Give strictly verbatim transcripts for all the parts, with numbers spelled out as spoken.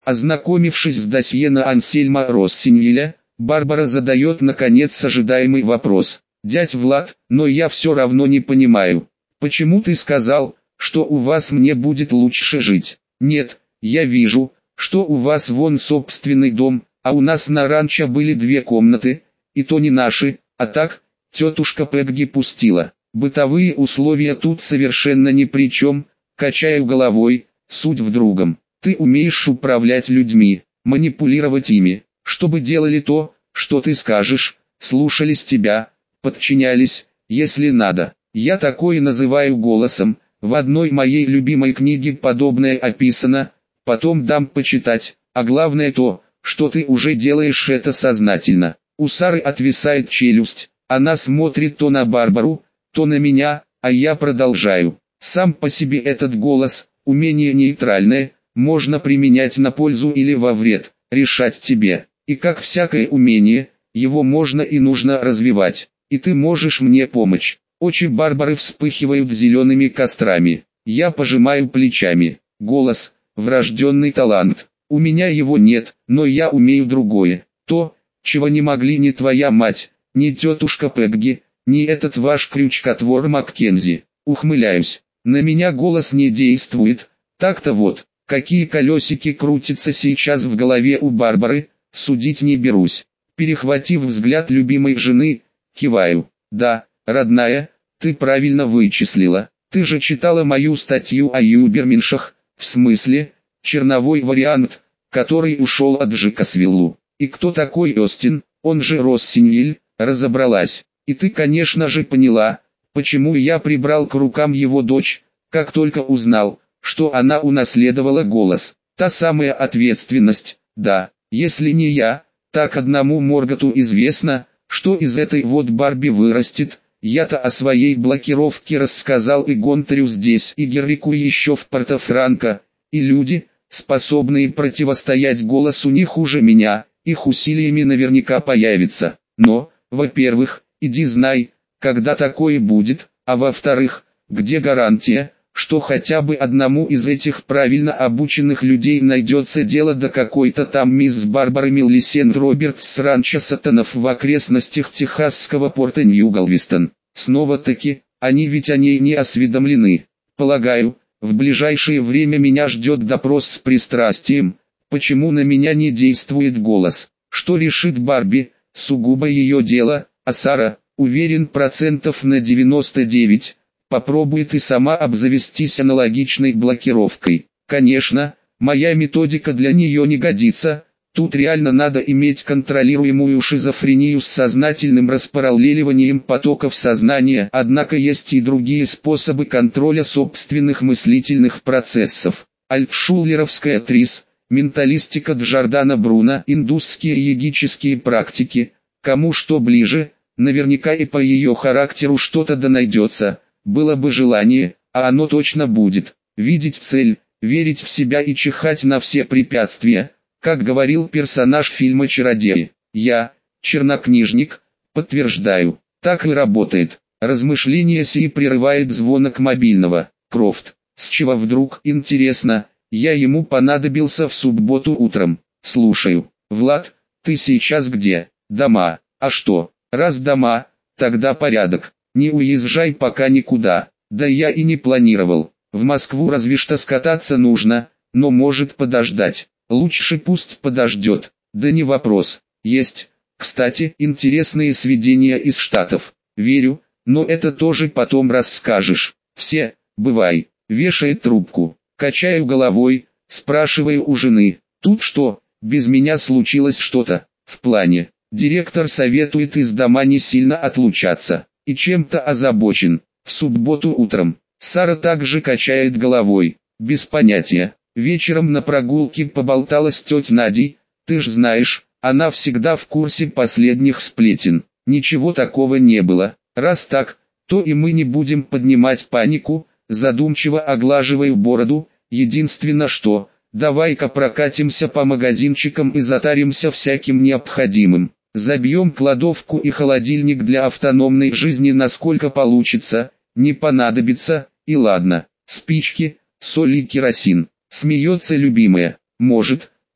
Ознакомившись с досье на Ансельма Россиньеля, Барбара задает наконец ожидаемый вопрос. «Дядь Влад, но я все равно не понимаю, почему ты сказал, что у вас мне будет лучше жить? Нет, я вижу, что у вас вон собственный дом, а у нас на ранчо были две комнаты, и то не наши, а так, тетушка Пегги пустила. Бытовые условия тут совершенно ни при чем», качаю головой, суть в другом. Ты умеешь управлять людьми, манипулировать ими, чтобы делали то, что ты скажешь, слушались тебя, подчинялись, если надо. Я такое называю голосом, в одной моей любимой книге подобное описано, потом дам почитать, а главное то, что ты уже делаешь это сознательно. У Сары отвисает челюсть, она смотрит то на Барбару, то на меня, а я продолжаю. Сам по себе этот голос, умение нейтральное, можно применять на пользу или во вред, решать тебе. И как всякое умение, его можно и нужно развивать. И ты можешь мне помочь. Очи Барбары вспыхивают зелеными кострами. Я пожимаю плечами. Голос, врожденный талант. У меня его нет, но я умею другое. То, чего не могли ни твоя мать, ни тетушка Пегги, ни этот ваш крючкотвор Маккензи. Ухмыляюсь. На меня голос не действует. Так-то вот. Какие колесики крутятся сейчас в голове у Барбары, судить не берусь. Перехватив взгляд любимой жены, киваю. Да, родная, ты правильно вычислила. Ты же читала мою статью о юберменшах, в смысле, черновой вариант, который ушел от Джекасвиллу. И кто такой Остин, он же Россиньель, разобралась. И ты, конечно же, поняла, почему я прибрал к рукам его дочь, как только узнал, что она унаследовала голос. Та самая ответственность, да, если не я, так одному Морготу известно, что из этой вот Барби вырастет. Я-то о своей блокировке рассказал и Гонтарю здесь, и Геррику еще в Порто-Франко, и люди, способные противостоять голосу не хуже меня, их усилиями наверняка появится. Но, во-первых, иди знай, когда такое будет, а во-вторых, где гарантия, что хотя бы одному из этих правильно обученных людей найдется дело до какой-то там мисс Барбары Миллисент Робертс с ранчо Сатанов в окрестностях техасского порта Нью-Галвестон. Снова-таки, они ведь о ней не осведомлены. Полагаю, в ближайшее время меня ждет допрос с пристрастием, почему на меня не действует голос. Что решит Барби, сугубо ее дело, а Сара, уверен процентов на девяносто девять, попробует и сама обзавестись аналогичной блокировкой. Конечно, моя методика для нее не годится, тут реально надо иметь контролируемую шизофрению с сознательным распараллеливанием потоков сознания, однако есть и другие способы контроля собственных мыслительных процессов. Альтшулеровская трис, менталистика Джордана Бруно, индусские йогические практики, кому что ближе, наверняка и по ее характеру что-то да найдется. Было бы желание, а оно точно будет. Видеть цель, верить в себя и чихать на все препятствия, как говорил персонаж фильма «Чародеи». Я, чернокнижник, подтверждаю, так и работает. Размышление сии прерывает звонок мобильного. Крофт, с чего вдруг, интересно, я ему понадобился в субботу утром. Слушаю. Влад, ты сейчас где? Дома. А что, раз дома, тогда порядок. Не уезжай пока никуда, да я и не планировал. В Москву разве что скататься нужно, но может подождать. Лучше пусть подождет, да не вопрос. Есть, кстати, интересные сведения из Штатов. Верю, но это тоже потом расскажешь. Все, бывай, вешает трубку. Качаю головой, спрашиваю у жены. Тут что, без меня случилось что-то? В плане, директор советует из дома не сильно отлучаться. И чем-то озабочен. В субботу утром. Сара также качает головой. Без понятия. Вечером на прогулке поболтала с тетей Надей. Ты ж знаешь, она всегда в курсе последних сплетен. Ничего такого не было. Раз так, то и мы не будем поднимать панику. Задумчиво оглаживаю бороду. Единственное что, давай-ка прокатимся по магазинчикам и затаримся всяким необходимым. Забьем кладовку и холодильник для автономной жизни насколько получится, не понадобится, и ладно. Спички, соль и керосин. Смеется любимая. Может,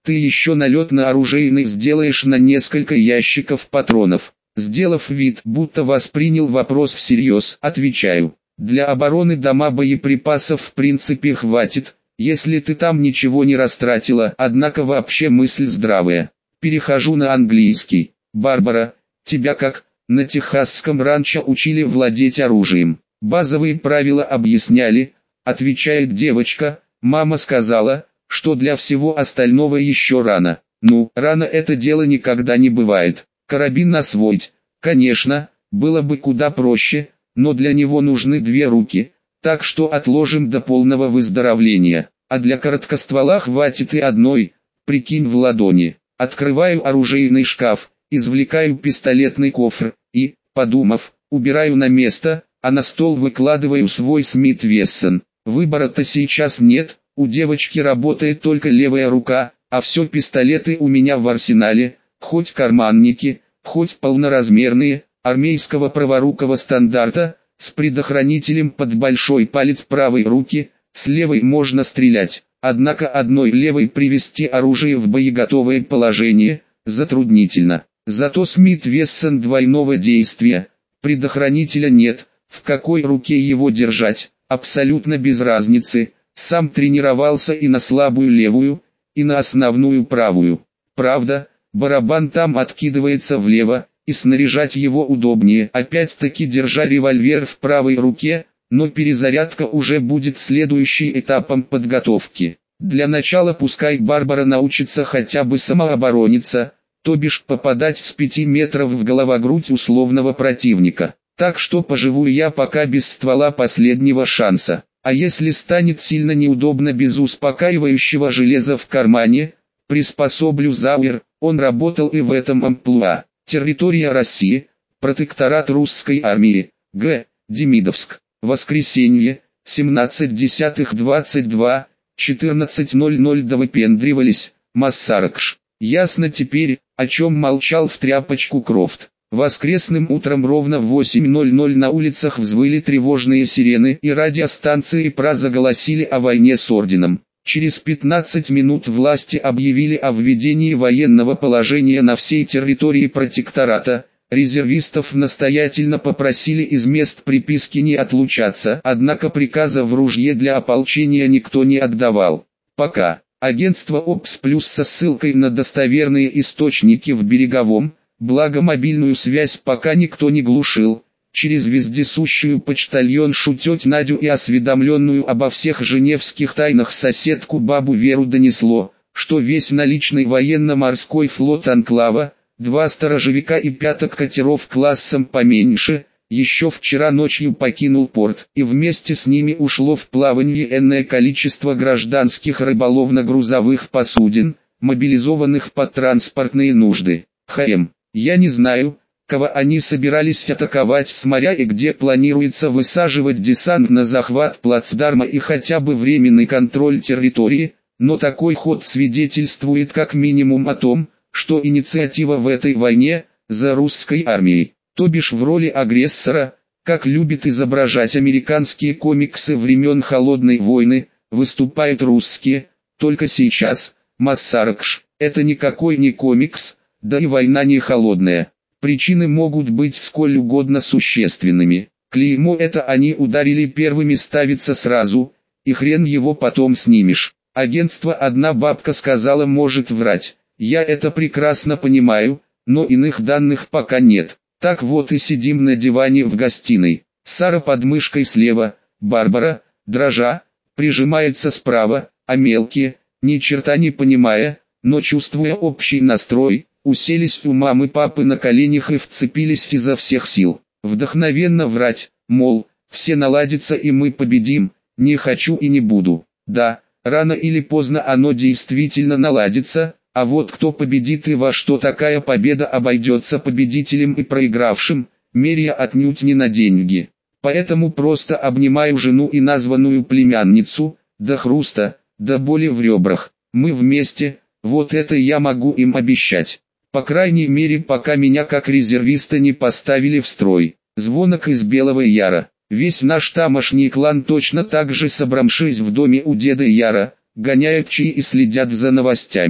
Ты еще налет на оружейный сделаешь на несколько ящиков патронов. Сделав вид, будто воспринял вопрос всерьез, отвечаю. Для обороны дома боеприпасов в принципе хватит, если ты там ничего не растратила, однако вообще мысль здравая. Перехожу на английский. Барбара, тебя как на техасском ранчо учили владеть оружием? Базовые правила объясняли, отвечает девочка. Мама сказала, что для всего остального еще рано. Ну, рано это дело никогда не бывает. Карабин освоить, конечно, было бы куда проще, но для него нужны две руки, так что отложим до полного выздоровления. А для короткоствола хватит и одной, прикинь в ладони. Открываю оружейный шкаф, извлекаю пистолетный кофр и, подумав, убираю на место, а на стол выкладываю свой Смит Вессон. Выбора-то сейчас нет, у девочки работает только левая рука, а все пистолеты у меня в арсенале, хоть карманники, хоть полноразмерные, армейского праворукого стандарта, с предохранителем под большой палец правой руки, с левой можно стрелять, однако одной левой привести оружие в боеготовое положение, затруднительно. Зато Смит Вессон двойного действия, предохранителя нет, в какой руке его держать, абсолютно без разницы, сам тренировался и на слабую левую, и на основную правую. Правда, барабан там откидывается влево, и снаряжать его удобнее, опять-таки держа револьвер в правой руке, но перезарядка уже будет следующим этапом подготовки. Для начала пускай Барбара научится хотя бы самооборониться, то бишь попадать с пяти метров в головогрудь условного противника. Так что поживу я пока без ствола последнего шанса. А если станет сильно неудобно без успокаивающего железа в кармане, приспособлю Зауэр, он работал и в этом амплуа. Территория России, протекторат русской армии, Г. Демидовск. Воскресенье, семнадцать десятых двадцать два, четырнадцать ноль ноль довыпендривались, Массаракш. Ясно теперь, о чем молчал в тряпочку Крофт. Воскресным утром ровно в восемь ноль ноль на улицах взвыли тревожные сирены и радиостанции ПРА заголосили о войне с орденом. Через пятнадцать минут власти объявили о введении военного положения на всей территории протектората. Резервистов настоятельно попросили из мест приписки не отлучаться, однако приказа в ружье для ополчения никто не отдавал. Пока. Агентство ОПС плюс со ссылкой на достоверные источники в Береговом, благо мобильную связь пока никто не глушил, через вездесущую почтальоншу теть Надю и осведомленную обо всех женевских тайнах соседку бабу Веру донесло, что весь наличный военно-морской флот анклава, два сторожевика и пяток катеров классом поменьше, еще вчера ночью покинул порт, и вместе с ними ушло в плавание энное количество гражданских рыболовно-грузовых посудин, мобилизованных под транспортные нужды. ХМ. Я не знаю, кого они собирались атаковать с моря и где планируется высаживать десант на захват плацдарма и хотя бы временный контроль территории, но такой ход свидетельствует как минимум о том, что инициатива в этой войне за русской армией, то бишь в роли агрессора, как любят изображать американские комиксы времен Холодной войны, выступают русские, только сейчас, Массаракш, это никакой не комикс, да и война не холодная. Причины могут быть сколь угодно существенными. Клеймо это они ударили первыми ставится сразу, и хрен его потом снимешь. Агентство «Одна бабка» сказала может врать. Я это прекрасно понимаю, но иных данных пока нет. Так вот и сидим на диване в гостиной. Сара под мышкой слева, Барбара, дрожа, прижимается справа, а мелкие, ни черта не понимая, но чувствуя общий настрой, уселись у мамы папы на коленях и вцепились изо всех сил. Вдохновенно врать, мол, все наладится и мы победим, не хочу и не буду. Да, рано или поздно оно действительно наладится, а вот кто победит и во что такая победа обойдется победителем и проигравшим, меря отнюдь не на деньги. Поэтому просто обнимаю жену и названную племянницу, до хруста, до боли в ребрах. Мы вместе, вот это я могу им обещать. По крайней мере пока меня как резервиста не поставили в строй. Звонок из Белого Яра. Весь наш тамошний клан точно так же собравшись в доме у деда Яра, гоняют чаи и следят за новостями.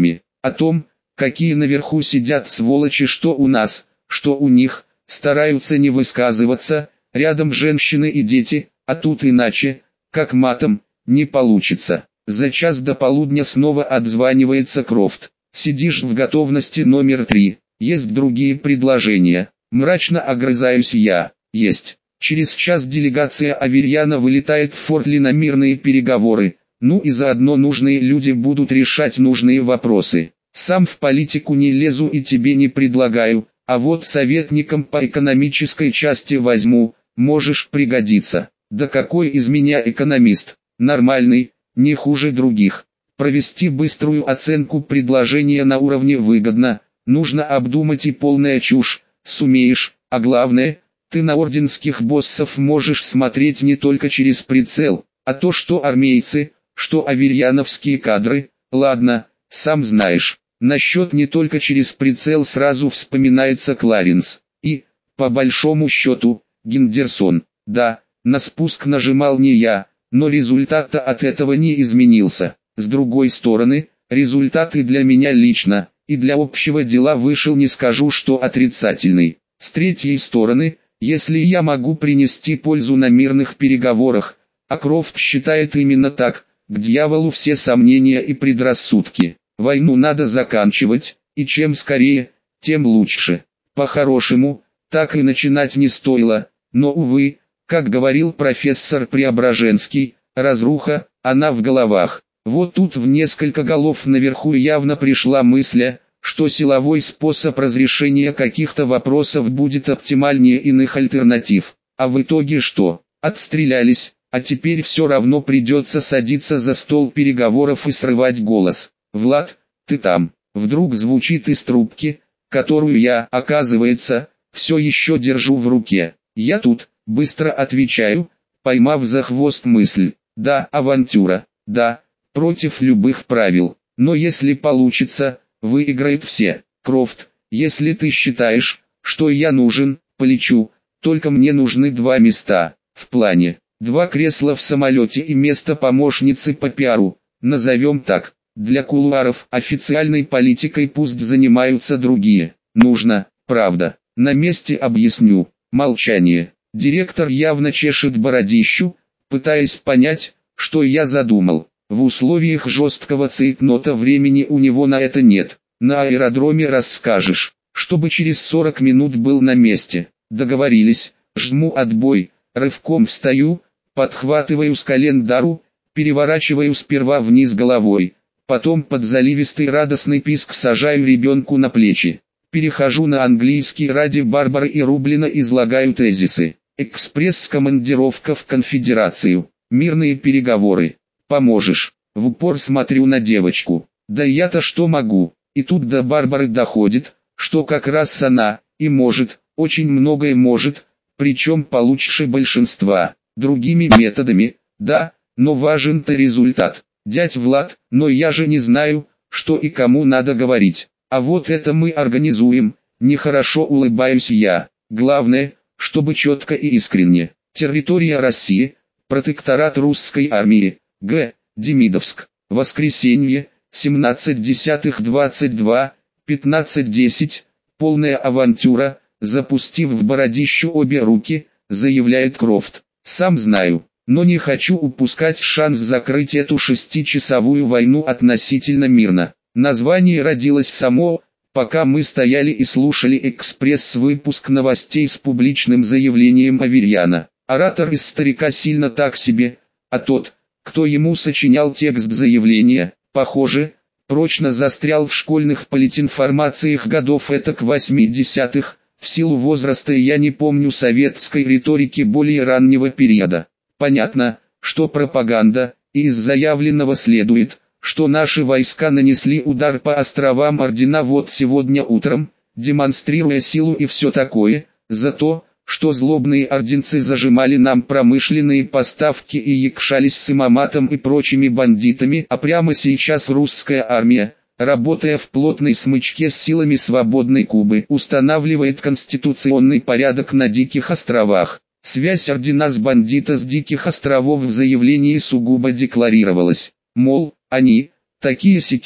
О том, какие наверху сидят сволочи, что у нас, что у них, стараются не высказываться, рядом женщины и дети, а тут иначе, как матом, не получится. За час до полудня снова отзванивается Крофт. Сидишь в готовности номер три, есть другие предложения. Мрачно огрызаюсь я. Есть. Через час делегация Аверьяна вылетает в Форт Ли на мирные переговоры, ну и заодно нужные люди будут решать нужные вопросы. Сам в политику не лезу и тебе не предлагаю, а вот советником по экономической части возьму, можешь пригодиться. Да какой из меня экономист? Нормальный, не хуже других. Провести быструю оценку предложения на уровне выгодно, нужно обдумать и полная чушь, сумеешь, а главное, ты на орденских боссов можешь смотреть не только через прицел, а то что армейцы, что аверьяновские кадры, ладно, сам знаешь. Насчет не только через прицел сразу вспоминается Кларенс, и, по большому счету, Гендерсон. Да, на спуск нажимал не я, но результат от этого не изменился. С другой стороны, результат и для меня лично, и для общего дела вышел, не скажу что отрицательный. С третьей стороны, если я могу принести пользу на мирных переговорах, а Крофт считает именно так, к дьяволу все сомнения и предрассудки. Войну надо заканчивать, и чем скорее, тем лучше. По-хорошему, так и начинать не стоило, но увы, как говорил профессор Преображенский, разруха, она в головах. Вот тут в несколько голов наверху явно пришла мысль, что силовой способ разрешения каких-то вопросов будет оптимальнее иных альтернатив. А в итоге что? Отстрелялись, а теперь все равно придется садиться за стол переговоров и срывать голос. «Влад, ты там?» Вдруг звучит из трубки, которую я, оказывается, все еще держу в руке. «Я тут», быстро отвечаю, поймав за хвост мысль. «Да, авантюра, да, против любых правил, но если получится, выиграют все. Крофт, если ты считаешь, что я нужен, полечу, только мне нужны два места, в плане, два кресла в самолете и место помощницы по пиару, назовем так. Для кулуаров официальной политикой пусть занимаются другие. Нужно, правда, на месте объясню». Молчание. Директор явно чешет бородищу, пытаясь понять, что я задумал. В условиях жесткого цейтнота времени у него на это нет. На аэродроме расскажешь, чтобы через сорок минут был на месте. Договорились, жму отбой, рывком встаю, подхватываю с колен Дару, переворачиваю сперва вниз головой. Потом под заливистый радостный писк сажаю ребенку на плечи. Перехожу на английский ради Барбары и Рублина, излагаю тезисы. Экспресс-командировка в конфедерацию. Мирные переговоры. Поможешь. В упор смотрю на девочку. Да я-то что могу? И тут до Барбары доходит, что как раз она, и может, очень многое может, причем получше большинства. Другими методами, да, но важен-то результат. «Дядь Влад, но я же не знаю, что и кому надо говорить. А вот это мы организуем», нехорошо улыбаюсь я. «Главное, чтобы четко и искренне. Территория России, протекторат русской армии, Г. Демидовск. Воскресенье, семнадцать десятых двадцать два, пятнадцать десять, полная авантюра», запустив в бородищу обе руки, заявляет Крофт. «Сам знаю. Но не хочу упускать шанс закрыть эту шестичасовую войну относительно мирно». Название родилось само, пока мы стояли и слушали экспресс-выпуск новостей с публичным заявлением Аверьяна. Оратор из старика сильно так себе, а тот, кто ему сочинял текст заявления, похоже, прочно застрял в школьных политинформациях годов этак восьмидесятых, в силу возраста я не помню советской риторики более раннего периода. Понятно, что пропаганда, и из заявленного следует, что наши войска нанесли удар по островам Ордена вот сегодня утром, демонстрируя силу и все такое, за то, что злобные орденцы зажимали нам промышленные поставки и якшались с имаматом и прочими бандитами, а прямо сейчас русская армия, работая в плотной смычке с силами свободной Кубы, устанавливает конституционный порядок на Диких островах. Связь ордена с бандита с Диких островов в заявлении сугубо декларировалась. Мол, они, такие-сякие,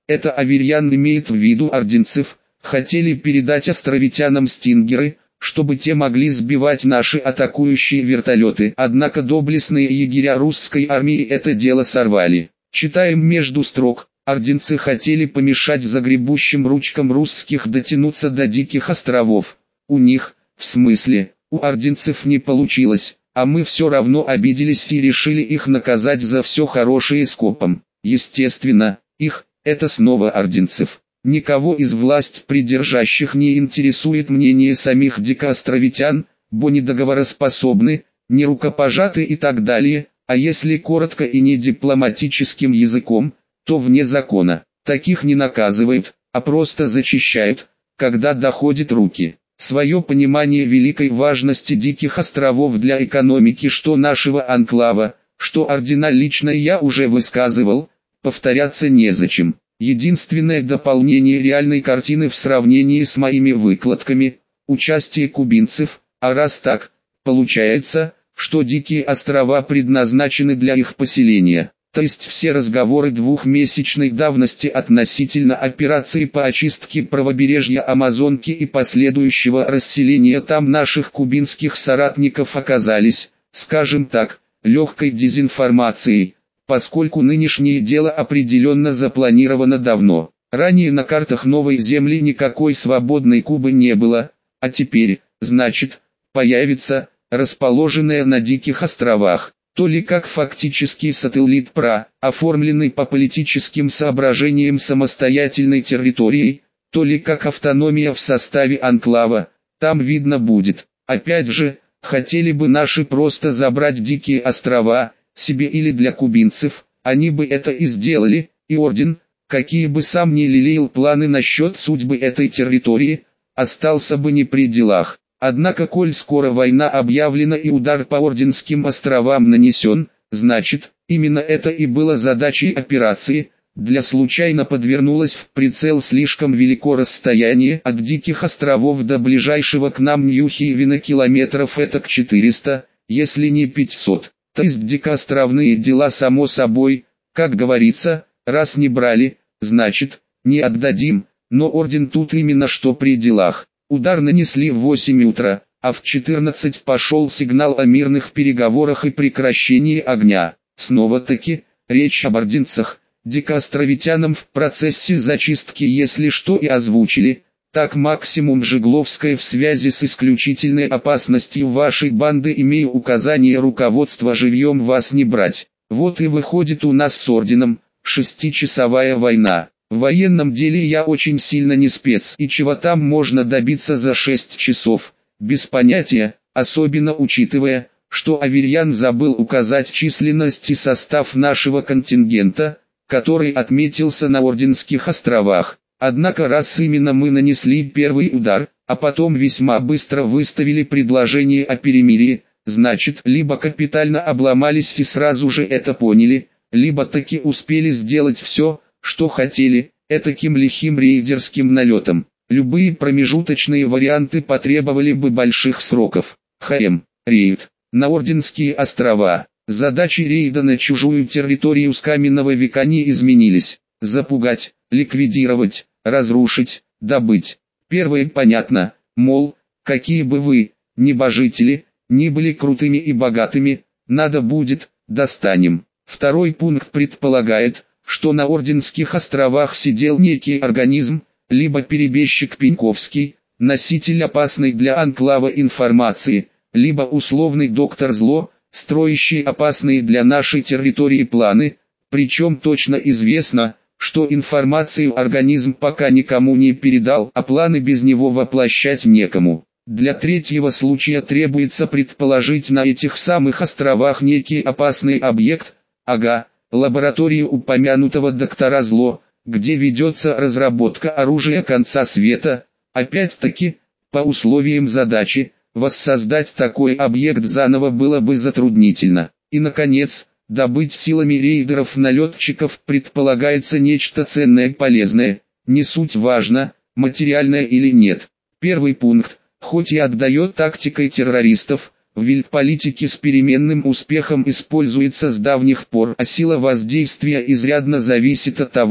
Это Аверьян имеет в виду орденцев, хотели передать островитянам стингеры, чтобы те могли сбивать наши атакующие вертолеты. Однако доблестные егеря русской армии это дело сорвали. Читаем между строк, орденцы хотели помешать загребущим ручкам русских дотянуться до диких островов. У них, в смысле, у орденцев не получилось, а мы все равно обиделись и решили их наказать за все хорошее скопом. Естественно, их, это снова орденцев. Никого из власть придержащих не интересует мнение самих дикоостровитян, бо не договороспособны, не рукопожаты и так далее, а если коротко и не дипломатическим языком, то вне закона. Таких не наказывают, а просто зачищают, когда доходят руки. Свое понимание великой важности диких островов для экономики что нашего анклава, что ордена лично я уже высказывал, повторяться незачем. Единственное дополнение реальной картины в сравнении с моими выкладками – участие кубинцев, а раз так, получается, что дикие острова предназначены для их поселения. То есть все разговоры двухмесячной давности относительно операции по очистке правобережья Амазонки и последующего расселения там наших кубинских соратников оказались, скажем так, легкой дезинформацией, поскольку нынешнее дело определенно запланировано давно. Ранее на картах Новой Земли никакой свободной Кубы не было, а теперь, значит, появится, расположенная на диких островах. То ли как фактический сателлит ПРА, оформленный по политическим соображениям самостоятельной территорией, то ли как автономия в составе анклава, там видно будет. Опять же, хотели бы наши просто забрать дикие острова, себе или для кубинцев, они бы это и сделали, и орден, какие бы сам ни лелеял планы насчет судьбы этой территории, остался бы не при делах. Однако, коль скоро война объявлена и удар по Орденским островам нанесен, значит, именно это и было задачей операции. Для случайно подвернулось в прицел слишком велико расстояние от диких островов до ближайшего к нам Нью-Хейвена километров этак четыреста, если не пятьсот. То есть дикоостровные дела само собой, как говорится, раз не брали, значит, не отдадим, но орден тут именно что при делах. Удар нанесли в восемь утра, а в четырнадцать пошел сигнал о мирных переговорах и прекращении огня. Снова-таки, речь об орденцах, дикоостровитянам в процессе зачистки если что и озвучили, так максимум Жегловская в связи с исключительной опасностью вашей банды имею указание руководства живьем вас не брать. Вот и выходит у нас с орденом, шестичасовая война. В военном деле я очень сильно не спец, и чего там можно добиться за шесть часов, без понятия, особенно учитывая, что Аверьян забыл указать численность и состав нашего контингента, который отметился на Орденских островах. Однако раз именно мы нанесли первый удар, а потом весьма быстро выставили предложение о перемирии, значит, либо капитально обломались и сразу же это поняли, либо таки успели сделать все, что хотели, этаким лихим рейдерским налетом. Любые промежуточные варианты потребовали бы больших сроков. ХМ. Рейд. На Орденские острова. Задачи рейда на чужую территорию с каменного века не изменились. Запугать, ликвидировать, разрушить, добыть. Первое понятно, мол, какие бы вы, небожители, ни были крутыми и богатыми, надо будет, достанем. Второй пункт предполагает, что на Орденских островах сидел некий организм, либо перебежчик Пеньковский, носитель опасной для анклава информации, либо условный доктор Зло, строящий опасные для нашей территории планы, причем точно известно, что информацию организм пока никому не передал, а планы без него воплощать некому. Для третьего случая требуется предположить на этих самых островах некий опасный объект, ага, лабораторию упомянутого доктора Зло, где ведется разработка оружия конца света. Опять-таки, по условиям задачи, воссоздать такой объект заново было бы затруднительно. И наконец, добыть силами рейдеров-налетчиков предполагается нечто ценное полезное, не суть важно, материальное или нет. Первый пункт, хоть и отдает тактикой террористов, в вильдполитике с переменным успехом используется с давних пор, а сила воздействия изрядно зависит от того,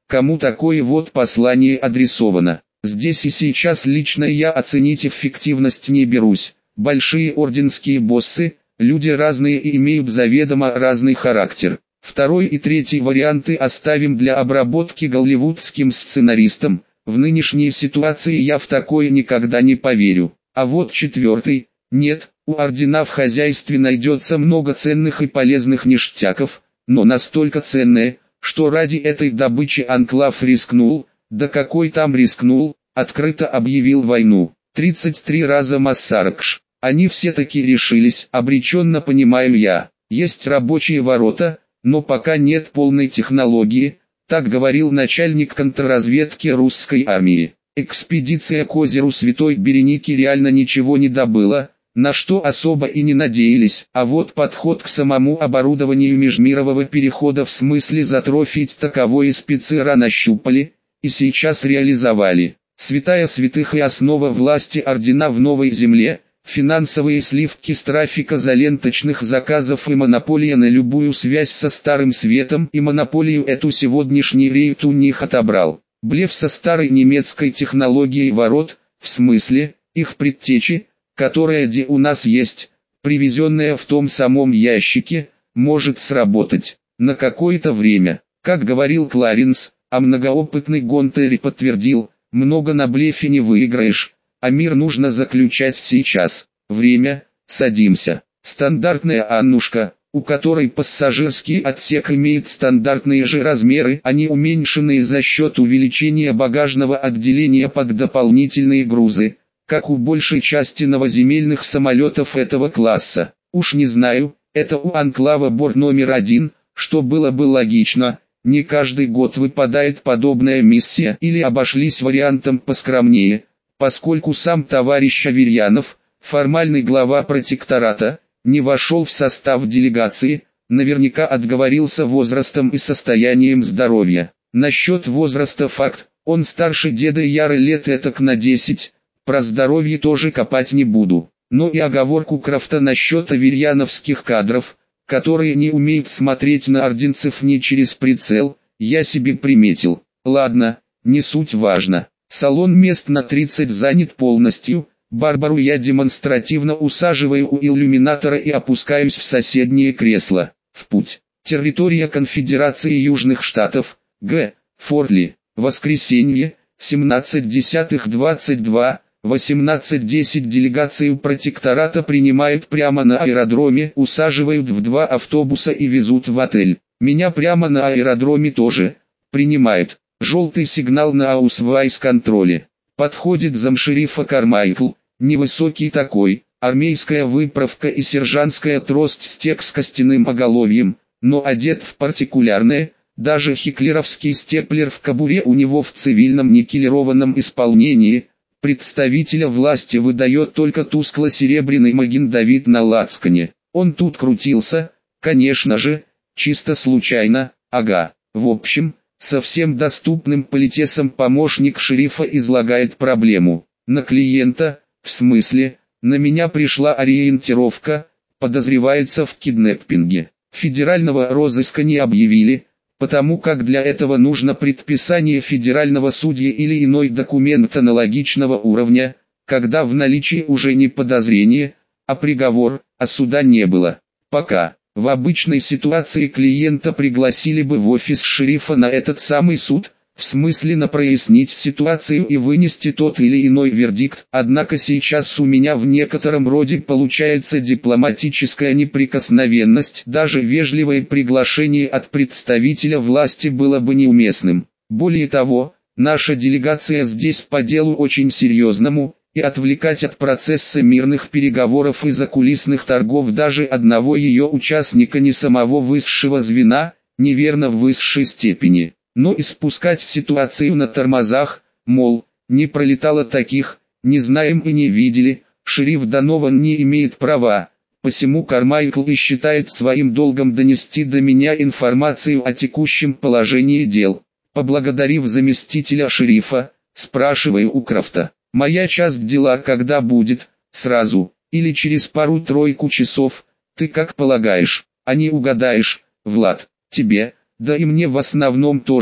кому такое вот послание адресовано. Здесь и сейчас лично я оценить эффективность не берусь. Большие орденские боссы, люди разные и имеют заведомо разный характер. Второй и третий варианты оставим для обработки голливудским сценаристам. В нынешней ситуации я в такое никогда не поверю. А вот четвертый, нет, у ордена в хозяйстве найдется много ценных и полезных ништяков, но настолько ценные, что ради этой добычи анклав рискнул, да какой там рискнул, открыто объявил войну. тридцать три раза Массаркш. Они все-таки решились, обреченно понимаю я. Есть рабочие ворота, но пока нет полной технологии, так говорил начальник контрразведки русской армии. Экспедиция к озеру Святой Береники реально ничего не добыла, на что особо и не надеялись, а вот подход к самому оборудованию межмирового перехода в смысле затрофить таковое специра нащупали, и сейчас реализовали. Святая святых и основа власти ордена в новой земле, финансовые сливки с трафика за ленточных заказов и монополия на любую связь со Старым Светом, и монополию эту сегодняшний рейд у них отобрал. Блеф со старой немецкой технологией ворот, в смысле, их предтечи, которая где у нас есть, привезенная в том самом ящике, может сработать на какое-то время. Как говорил Кларенс, а многоопытный Гонтери подтвердил, много на блефе не выиграешь, а мир нужно заключать сейчас. Время, садимся. Стандартная Аннушка, у которой пассажирский отсек имеет стандартные же размеры, а не уменьшенные за счет увеличения багажного отделения под дополнительные грузы, как у большей части новоземельных самолетов этого класса. Уж не знаю, это у анклава борт номер один, что было бы логично, не каждый год выпадает подобная миссия, или обошлись вариантом поскромнее, поскольку сам товарищ Аверьянов, формальный глава протектората, не вошел в состав делегации, наверняка отговорился возрастом и состоянием здоровья. Насчет возраста факт, он старше деда Яры лет этак на десять, про здоровье тоже копать не буду. Но и оговорку Крафта насчет аверьяновских кадров, которые не умеют смотреть на орденцев ни через прицел, я себе приметил. Ладно, не суть важно. Салон мест на тридцать занят полностью. Барбару я демонстративно усаживаю у иллюминатора и опускаюсь в соседнее кресло. В путь. Территория Конфедерации Южных Штатов, Г. Форт-Ли. Воскресенье, семнадцать десятых двадцать два, восемнадцать десять. Делегацию протектората принимают прямо на аэродроме, усаживают в два автобуса и везут в отель. Меня прямо на аэродроме тоже принимают. Желтый сигнал на аусвайс-контроле. Подходит замшерифа Кармайкл, невысокий такой, армейская выправка и сержантская трость стек с костяным оголовьем, но одет в партикулярное, даже хиклеровский степлер в кобуре у него в цивильном никелированном исполнении. Представителя власти выдает только тускло-серебряный магендавид на лацкане. Он тут крутился, конечно же, чисто случайно, ага. В общем, со всем доступным политесом помощник шерифа излагает проблему. На клиента, в смысле, на меня пришла ориентировка, подозревается в киднеппинге. Федерального розыска не объявили, потому как для этого нужно предписание федерального судьи или иной документ аналогичного уровня, когда в наличии уже не подозрение, а приговор, а суда не было. Пока. В обычной ситуации клиента пригласили бы в офис шерифа на этот самый суд, в смысле на прояснить ситуацию и вынести тот или иной вердикт, однако сейчас у меня в некотором роде получается дипломатическая неприкосновенность, даже вежливое приглашение от представителя власти было бы неуместным. Более того, наша делегация здесь по делу очень серьезному, и отвлекать от процесса мирных переговоров и закулисных торгов даже одного ее участника не самого высшего звена, неверно в высшей степени. Но и спускать ситуацию на тормозах, мол, не пролетало таких, не знаем и не видели, шериф Донован не имеет права, посему Кармайкл и считает своим долгом донести до меня информацию о текущем положении дел. Поблагодарив заместителя шерифа, спрашиваю у Крафта. Моя часть дела когда будет, сразу, или через пару-тройку часов, ты как полагаешь, а не угадаешь, Влад, тебе, да и мне в основном тоже,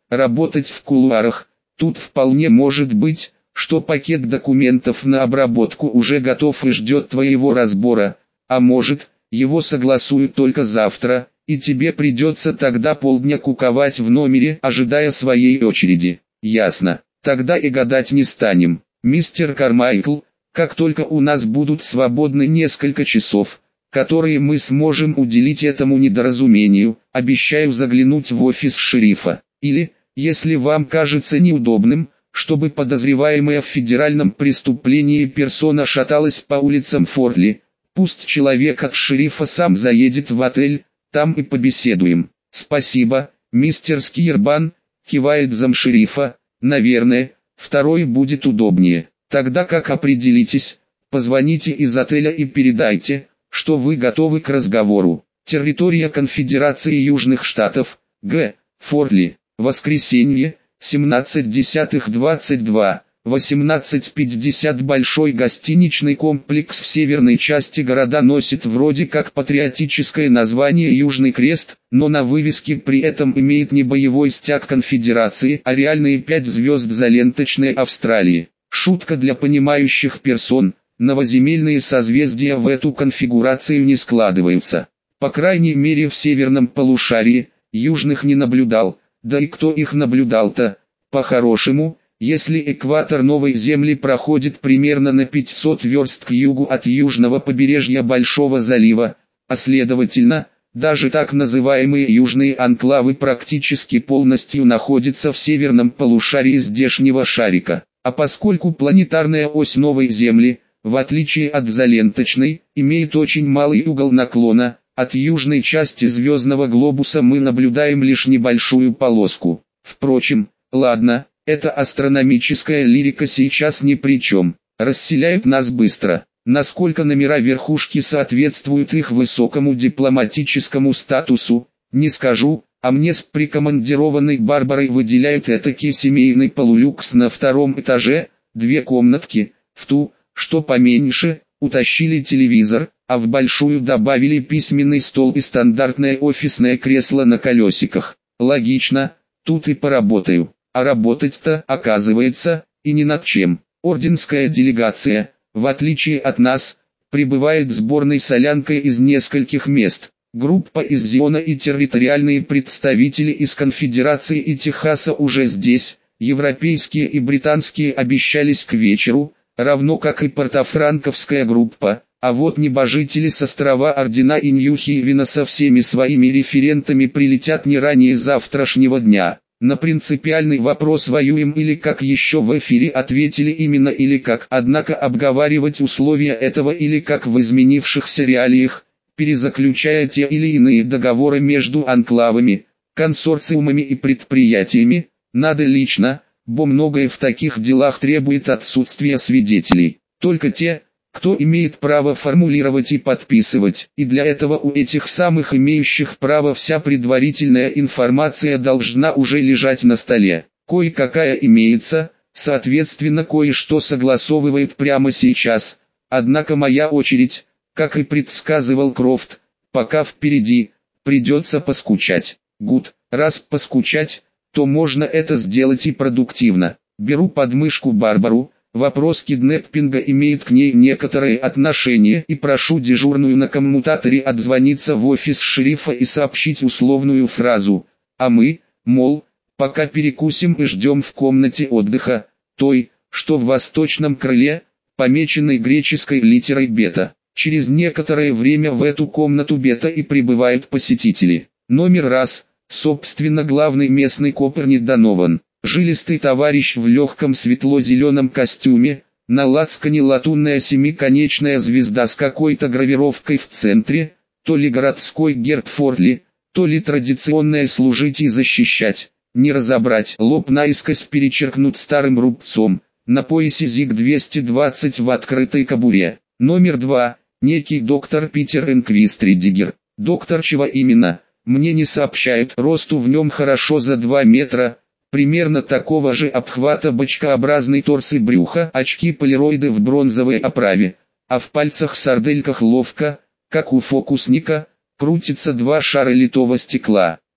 работать в кулуарах. Тут вполне может быть, что пакет документов на обработку уже готов и ждет твоего разбора, а может, его согласуют только завтра, и тебе придется тогда полдня куковать в номере, ожидая своей очереди. Ясно, тогда и гадать не станем. Мистер Кармайкл, как только у нас будут свободны несколько часов, которые мы сможем уделить этому недоразумению, обещаю заглянуть в офис шерифа. Или, если вам кажется неудобным, чтобы подозреваемая в федеральном преступлении персона шаталась по улицам Фортли, пусть человек от шерифа сам заедет в отель, там и побеседуем. Спасибо, мистер Скирбан, кивает замшерифа, наверное, второй будет удобнее. Тогда как определитесь, позвоните из отеля и передайте, что вы готовы к разговору. Территория Конфедерации Южных Штатов, Г. Фортли. Воскресенье, семнадцать десятых двадцать два, восемнадцать пятьдесят. Большой гостиничный комплекс в северной части города носит вроде как патриотическое название «Южный Крест», но на вывеске при этом имеет не боевой стяг Конфедерации, а реальные пять звезд заленточной Австралии. Шутка для понимающих персон, новоземельные созвездия в эту конфигурацию не складываются. По крайней мере в северном полушарии, южных не наблюдал. Да и кто их наблюдал-то? По-хорошему, если экватор Новой Земли проходит примерно на пятьсот верст к югу от южного побережья Большого залива, а следовательно, даже так называемые южные анклавы практически полностью находятся в северном полушарии здешнего шарика. А поскольку планетарная ось Новой Земли, в отличие от заленточной, имеет очень малый угол наклона, от южной части звездного глобуса мы наблюдаем лишь небольшую полоску. Впрочем, ладно, эта астрономическая лирика сейчас ни при чем. Расселяют нас быстро. Насколько номера верхушки соответствуют их высокому дипломатическому статусу, не скажу, а мне с прикомандированной Барбарой выделяют этакий семейный полулюкс на втором этаже, две комнатки, в ту, что поменьше, утащили телевизор, а в большую добавили письменный стол и стандартное офисное кресло на колесиках. Логично, тут и поработаю. А работать-то, оказывается, и не над чем. Орденская делегация, в отличие от нас, прибывает сборной солянкой из нескольких мест. Группа из Зиона и территориальные представители из Конфедерации и Техаса уже здесь, европейские и британские обещались к вечеру, равно как и портофранковская группа, а вот небожители с острова Ордена и Нью-Хейвена со всеми своими референтами прилетят не ранее завтрашнего дня. На принципиальный вопрос «воюем или как» еще в эфире ответили именно «или как», однако обговаривать условия этого «или как» в изменившихся реалиях, перезаключая те или иные договоры между анклавами, консорциумами и предприятиями, надо лично, бо многое в таких делах требует отсутствия свидетелей. Только те, кто имеет право формулировать и подписывать, и для этого у этих самых имеющих право вся предварительная информация должна уже лежать на столе. Кое-какая имеется, соответственно кое-что согласовывают прямо сейчас, однако моя очередь, как и предсказывал Крофт, пока впереди, придется поскучать. Гуд, раз поскучать, то можно это сделать и продуктивно. Беру под мышку Барбару. Вопрос киднеппинга имеет к ней некоторое отношение и прошу дежурную на коммутаторе отзвониться в офис шерифа и сообщить условную фразу, а мы, мол, пока перекусим и ждем в комнате отдыха, той, что в восточном крыле, помеченной греческой литерой бета. Через некоторое время в эту комнату бета и прибывают посетители. Номер раз, собственно главный местный Коперни Донован. Жилистый товарищ в легком светло-зеленом костюме, на лацкане латунная семиконечная звезда с какой-то гравировкой в центре, то ли городской герб Фортли, то ли традиционное служить и защищать, не разобрать. Лоб наискось перечеркнут старым рубцом, на поясе зиг двести двадцать в открытой кобуре. Номер два, некий доктор Питер Энквистридигер. Доктор чего именно, мне не сообщают, росту в нем хорошо за два метра, примерно такого же обхвата бочкообразный торс и брюхо, очки-полироиды в бронзовой оправе, а в пальцах-сардельках ловко, как у фокусника, крутятся два шара литого стекла.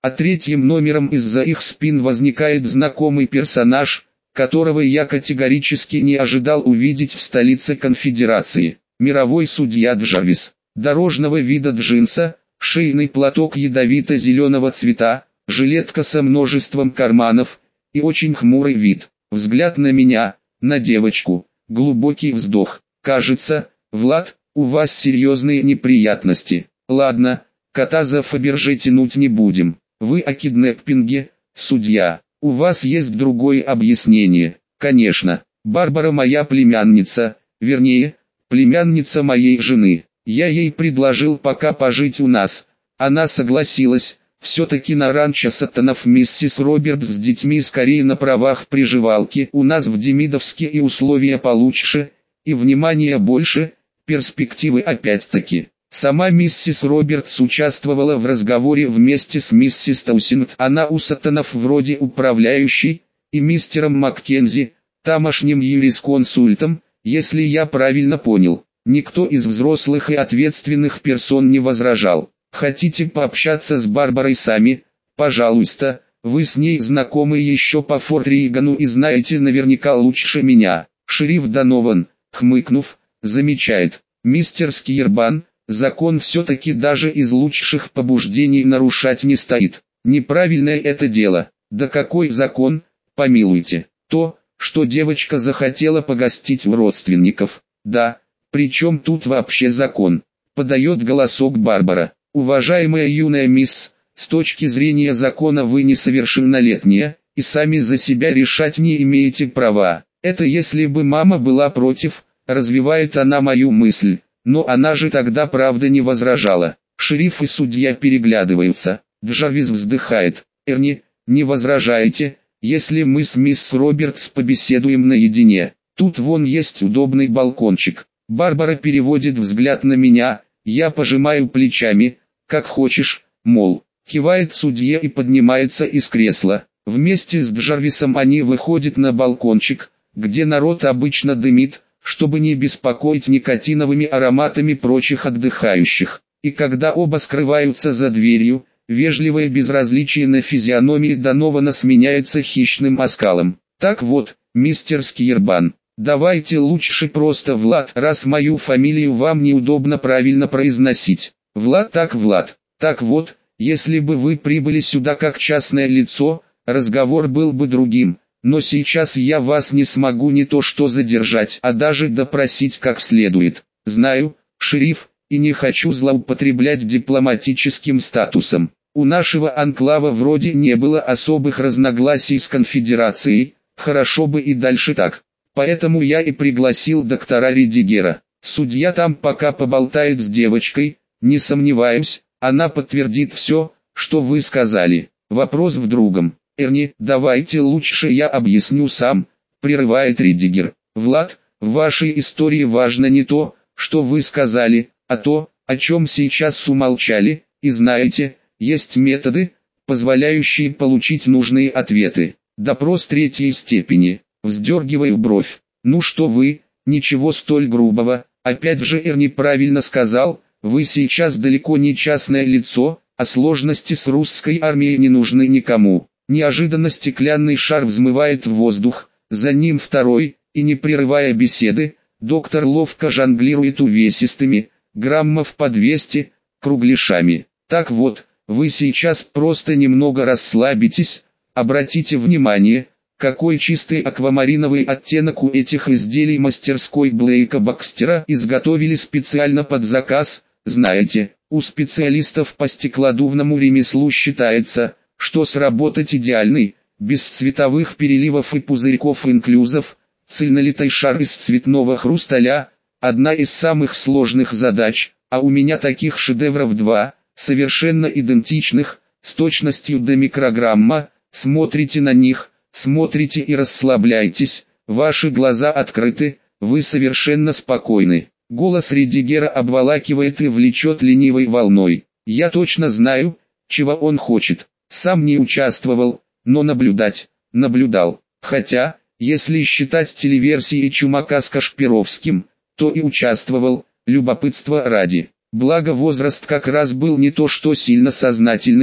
А третьим номером из-за их спин возникает знакомый персонаж, которого я категорически не ожидал увидеть в столице конфедерации. Мировой судья Джарвис. Дорожного вида джинса, шейный платок ядовито-зеленого цвета, жилетка со множеством карманов и очень хмурый вид. Взгляд на меня, на девочку, глубокий вздох. Кажется, Влад, у вас серьезные неприятности. Ладно, кота за Фаберже тянуть не будем. Вы о киднеппинге, судья. У вас есть другое объяснение? Конечно. Барбара моя племянница, вернее, племянница моей жены. Я ей предложил пока пожить у нас. Она согласилась. Все-таки на ранчо Сатанов миссис Робертс с детьми скорее на правах приживалки. У нас в Демидовске и условия получше, и внимания больше, перспективы опять-таки. Сама миссис Робертс участвовала в разговоре вместе с миссис Таусинг. Она у Сатанов вроде управляющей, и мистером Маккензи, тамошним юрисконсультом, если я правильно понял. Никто из взрослых и ответственных персон не возражал. Хотите пообщаться с Барбарой сами? Пожалуйста, вы с ней знакомы еще по Форт Ригану и знаете наверняка лучше меня. Шериф Донован, хмыкнув, замечает: мистер Скирбан, закон все-таки даже из лучших побуждений нарушать не стоит. Неправильное это дело. Да какой закон, помилуйте. То, что девочка захотела погостить у родственников. Да, причем тут вообще закон? Подает голосок Барбара. Уважаемая юная мисс, с точки зрения закона вы несовершеннолетняя, и сами за себя решать не имеете права. Это если бы мама была против, развивает она мою мысль. Но она же тогда правда не возражала. Шериф и судья переглядываются. Джарвис вздыхает. Эрни, не возражаете, если мы с мисс Робертс побеседуем наедине? Тут вон есть удобный балкончик. Барбара переводит взгляд на меня, я пожимаю плечами, как хочешь, мол. Кивает судье и поднимается из кресла. Вместе с Джарвисом они выходят на балкончик, где народ обычно дымит, чтобы не беспокоить никотиновыми ароматами прочих отдыхающих. И когда оба скрываются за дверью, вежливое безразличие на физиономии Донована сменяется хищным оскалом. Так вот, мистер Скирбан, давайте лучше просто Влад, раз мою фамилию вам неудобно правильно произносить. Влад так Влад. Так вот, если бы вы прибыли сюда как частное лицо, разговор был бы другим. Но сейчас я вас не смогу не то что задержать, а даже допросить как следует. Знаю, шериф, и не хочу злоупотреблять дипломатическим статусом. У нашего анклава вроде не было особых разногласий с конфедерацией, хорошо бы и дальше так. Поэтому я и пригласил доктора Ридигера. Судья там пока поболтает с девочкой, не сомневаюсь, она подтвердит все, что вы сказали. Вопрос в другом. Эрни, давайте лучше я объясню сам, прерывает Ридигер. Влад, в вашей истории важно не то, что вы сказали, а то, о чем сейчас умолчали, и знаете, есть методы, позволяющие получить нужные ответы. Допрос третьей степени. Вздергиваю бровь. Ну что вы, ничего столь грубого, опять же Эрни правильно сказал, вы сейчас далеко не частное лицо, а сложности с русской армией не нужны никому. Неожиданно стеклянный шар взмывает в воздух, за ним второй, и не прерывая беседы, доктор ловко жонглирует увесистыми, граммов по двести, кругляшами. Так вот, вы сейчас просто немного расслабитесь, обратите внимание, какой чистый аквамариновый оттенок у этих изделий мастерской Блейка Бакстера изготовили специально под заказ. Знаете, у специалистов по стеклодувному ремеслу считается, что сработать идеальный, без цветовых переливов и пузырьков-инклюзов, цельнолитый шар из цветного хрусталя – одна из самых сложных задач, а у меня таких шедевров два, совершенно идентичных, с точностью до микрограмма. Смотрите на них, смотрите и расслабляйтесь, ваши глаза открыты, вы совершенно спокойны. Голос Ридигера обволакивает и влечет ленивой волной. Я точно знаю, чего он хочет. Сам не участвовал, но наблюдать, наблюдал. Хотя, если считать телеверсии Чумака с Кашпировским, то и участвовал, любопытство ради. Благо возраст как раз был не то что сильно сознательный,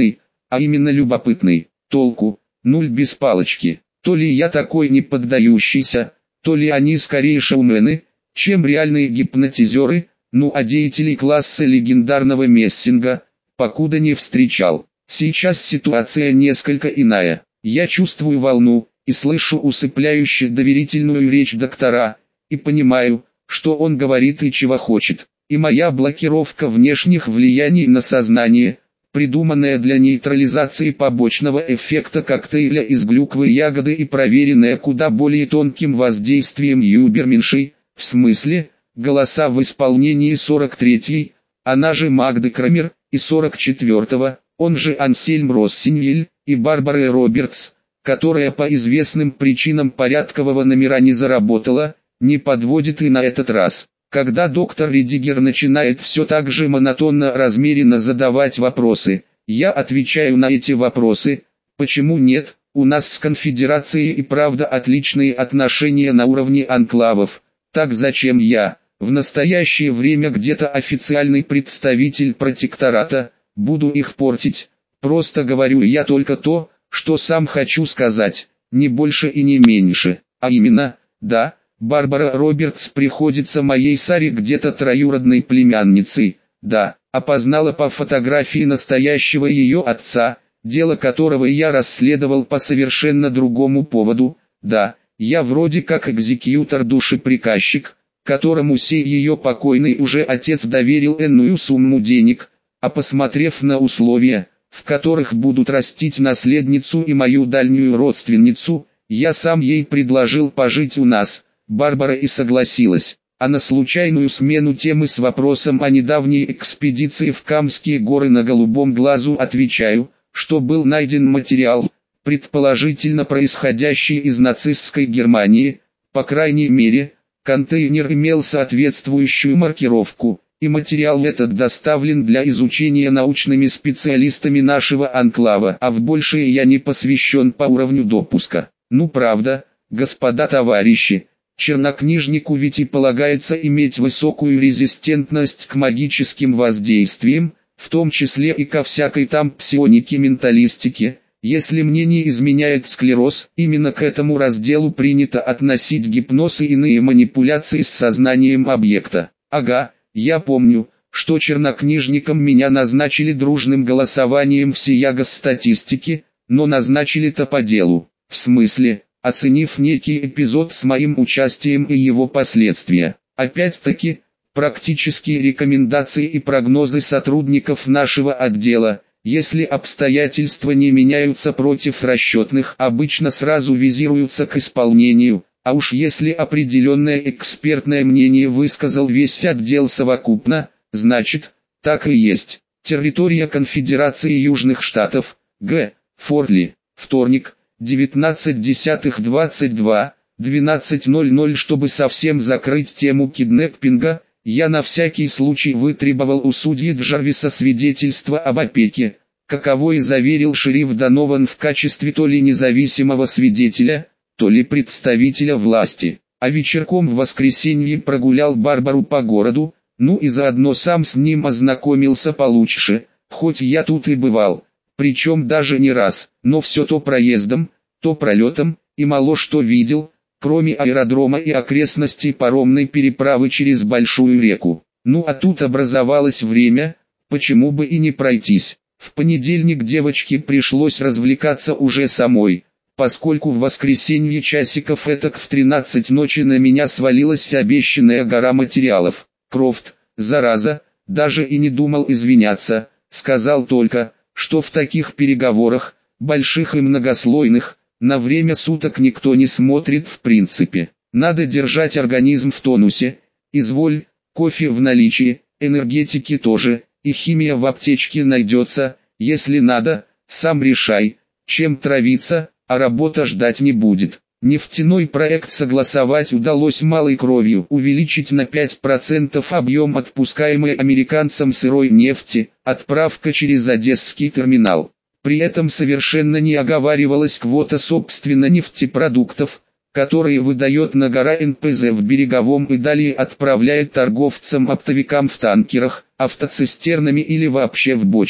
а именно любопытный. Толку нуль без палочки. То ли я такой не поддающийся, то ли они скорее шоумены, чем реальные гипнотизеры, ну а деятелей класса легендарного мессинга, покуда не встречал. Сейчас ситуация несколько иная. Я чувствую волну, и слышу усыпляюще доверительную речь доктора, и понимаю, что он говорит и чего хочет. И моя блокировка внешних влияний на сознание, придуманная для нейтрализации побочного эффекта коктейля из клюквы ягоды и проверенная куда более тонким воздействием юберменшей, в смысле, голоса в исполнении сорок третьей, она же Магды Крамер, и сорок четвёртого, он же Ансельм Россиньель, и Барбары Робертс, которая по известным причинам порядкового номера не заработала, не подводит и на этот раз. Когда доктор Ридигер начинает все так же монотонно размеренно задавать вопросы, я отвечаю на эти вопросы, почему нет, у нас с конфедерацией и правда отличные отношения на уровне анклавов, так зачем я, в настоящее время где-то официальный представитель протектората, буду их портить, просто говорю я только то, что сам хочу сказать, не больше и не меньше, а именно, да, Барбара Робертс приходится моей Саре где-то троюродной племянницей, да, опознала по фотографии настоящего ее отца, дело которого я расследовал по совершенно другому поводу, да, я вроде как экзекьютор-душеприказчик, которому сей ее покойный уже отец доверил энную сумму денег, а посмотрев на условия, в которых будут растить наследницу и мою дальнюю родственницу, я сам ей предложил пожить у нас. Барбара и согласилась, а на случайную смену темы с вопросом о недавней экспедиции в Камские горы на Голубом глазу отвечаю, что был найден материал, предположительно происходящий из нацистской Германии, по крайней мере, контейнер имел соответствующую маркировку, и материал этот доставлен для изучения научными специалистами нашего анклава, а в большее я не посвящен по уровню допуска. Ну правда, господа товарищи, чернокнижнику ведь и полагается иметь высокую резистентность к магическим воздействиям, в том числе и ко всякой там псионике-менталистике. Если мне не изменяет склероз, именно к этому разделу принято относить гипноз и иные манипуляции с сознанием объекта. Ага, я помню, что чернокнижником меня назначили дружным голосованием всея госстатистики, но назначили-то по делу, в смысле, оценив некий эпизод с моим участием и его последствия. Опять-таки, практические рекомендации и прогнозы сотрудников нашего отдела, если обстоятельства не меняются против расчетных, обычно сразу визируются к исполнению, а уж если определенное экспертное мнение высказал весь отдел совокупно, значит, так и есть. Территория Конфедерации Южных Штатов, Г. Форт-Ли, вторник, девятнадцать десятых двадцать два, двенадцать ноль ноль. Чтобы совсем закрыть тему киднеппинга, я на всякий случай вытребовал у судьи Джарвиса свидетельство об опеке, каково и заверил шериф Донован в качестве то ли независимого свидетеля, то ли представителя власти. А вечерком в воскресенье прогулял Барбару по городу, ну и заодно сам с ним ознакомился получше, хоть я тут и бывал. Причем даже не раз, но все то проездом, то пролетом, и мало что видел, кроме аэродрома и окрестностей паромной переправы через большую реку. Ну а тут образовалось время, почему бы и не пройтись. В понедельник девочке пришлось развлекаться уже самой, поскольку в воскресенье часиков этак в тринадцать ночи на меня свалилась обещанная гора материалов. Крофт, зараза, даже и не думал извиняться, сказал только, что в таких переговорах, больших и многослойных, на время суток никто не смотрит в принципе. Надо держать организм в тонусе, изволь, кофе в наличии, энергетики тоже, и химия в аптечке найдется, если надо, сам решай, чем травиться, а работа ждать не будет. Нефтяной проект согласовать удалось малой кровью, увеличить на пять процентов объем отпускаемой американцам сырой нефти, отправка через Одесский терминал. При этом совершенно не оговаривалась квота собственно нефтепродуктов, которые выдает Нагора эн пэ зэ в Береговом и далее отправляет торговцам-оптовикам в танкерах, автоцистернами или вообще в бочках.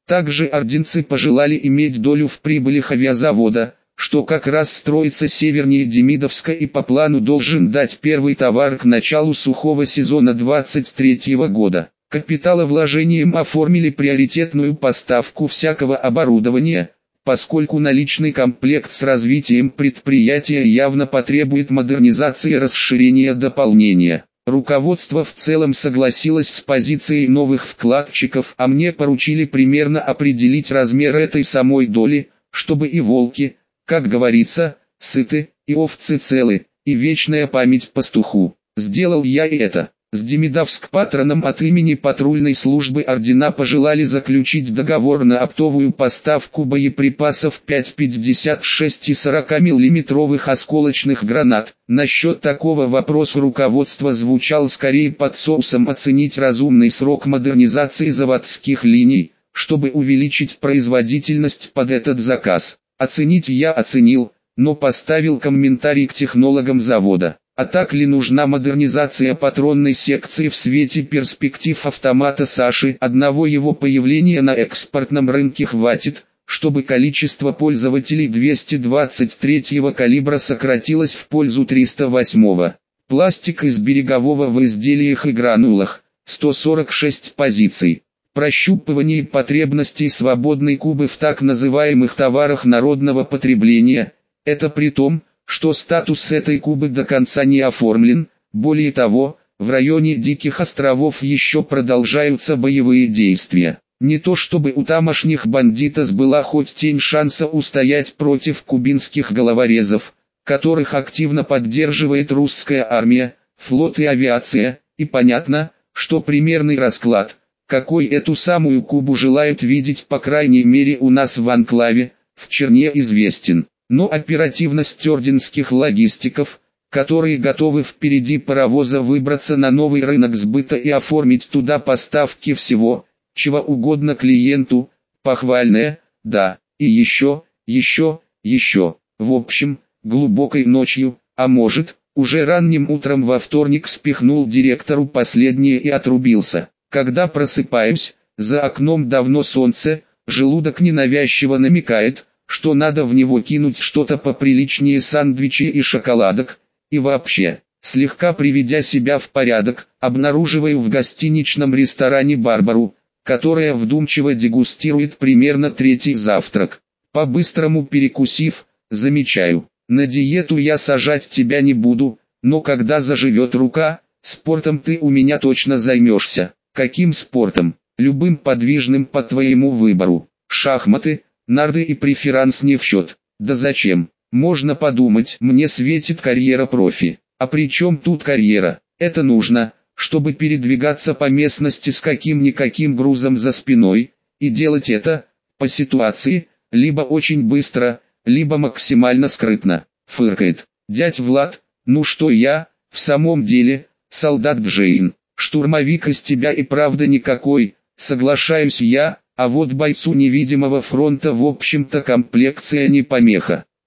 Также орденцы пожелали иметь долю в прибылях авиазавода, что как раз строится севернее Демидовска и по плану должен дать первый товар к началу сухого сезона двадцать третьего года. Капиталовложением оформили приоритетную поставку всякого оборудования, поскольку наличный комплект с развитием предприятия явно потребует модернизации, расширения, дополнения. Руководство в целом согласилось с позицией новых вкладчиков, а мне поручили примерно определить размер этой самой доли, чтобы и волки, как говорится, сыты, и овцы целы, и вечная память пастуху. Сделал я и это. С Демидовск-патроном от имени патрульной службы ордена пожелали заключить договор на оптовую поставку боеприпасов пять пятьдесят шесть и сорокамиллиметровых осколочных гранат. Насчет такого вопроса руководство звучало скорее под соусом оценить разумный срок модернизации заводских линий, чтобы увеличить производительность под этот заказ. Оценить я оценил, но поставил комментарий к технологам завода. А так ли нужна модернизация патронной секции в свете перспектив автомата Саши? Одного его появления на экспортном рынке хватит, чтобы количество пользователей двести двадцать третьего калибра сократилось в пользу триста восьмого. Пластик из берегового в изделиях и гранулах, сто сорок шесть позиций. Прощупывание потребностей свободной Кубы в так называемых товарах народного потребления, это при том, что статус этой Кубы до конца не оформлен. Более того, в районе Диких островов еще продолжаются боевые действия. Не то чтобы у тамошних бандитов была хоть тень шанса устоять против кубинских головорезов, которых активно поддерживает русская армия, флот и авиация, и понятно, что примерный расклад, какой эту самую Кубу желают видеть по крайней мере у нас в анклаве, в Черне известен. Но оперативность орденских логистиков, которые готовы впереди паровоза выбраться на новый рынок сбыта и оформить туда поставки всего, чего угодно клиенту, похвальная, да, и еще, еще, еще. В общем, глубокой ночью, а может, уже ранним утром во вторник спихнул директору последнее и отрубился. Когда просыпаюсь, за окном давно солнце, желудок ненавязчиво намекает, что надо в него кинуть что-то поприличнее сандвичей и шоколадок, и вообще, слегка приведя себя в порядок, обнаруживаю в гостиничном ресторане Барбару, которая вдумчиво дегустирует примерно третий завтрак. По-быстрому перекусив, замечаю, на диету я сажать тебя не буду, но когда заживет рука, спортом ты у меня точно займешься. Каким спортом? Любым подвижным по твоему выбору. Шахматы, нарды и преферанс не в счет. Да зачем? Можно подумать, мне светит карьера профи. А при чем тут карьера? Это нужно, чтобы передвигаться по местности с каким-никаким грузом за спиной, и делать это, по ситуации, либо очень быстро, либо максимально скрытно. Фыркает. Дядь Влад, ну что я, в самом деле, солдат Джейн. Штурмовик из тебя и правда никакой, соглашаюсь я, а вот бойцу невидимого фронта в общем-то комплекция не помеха.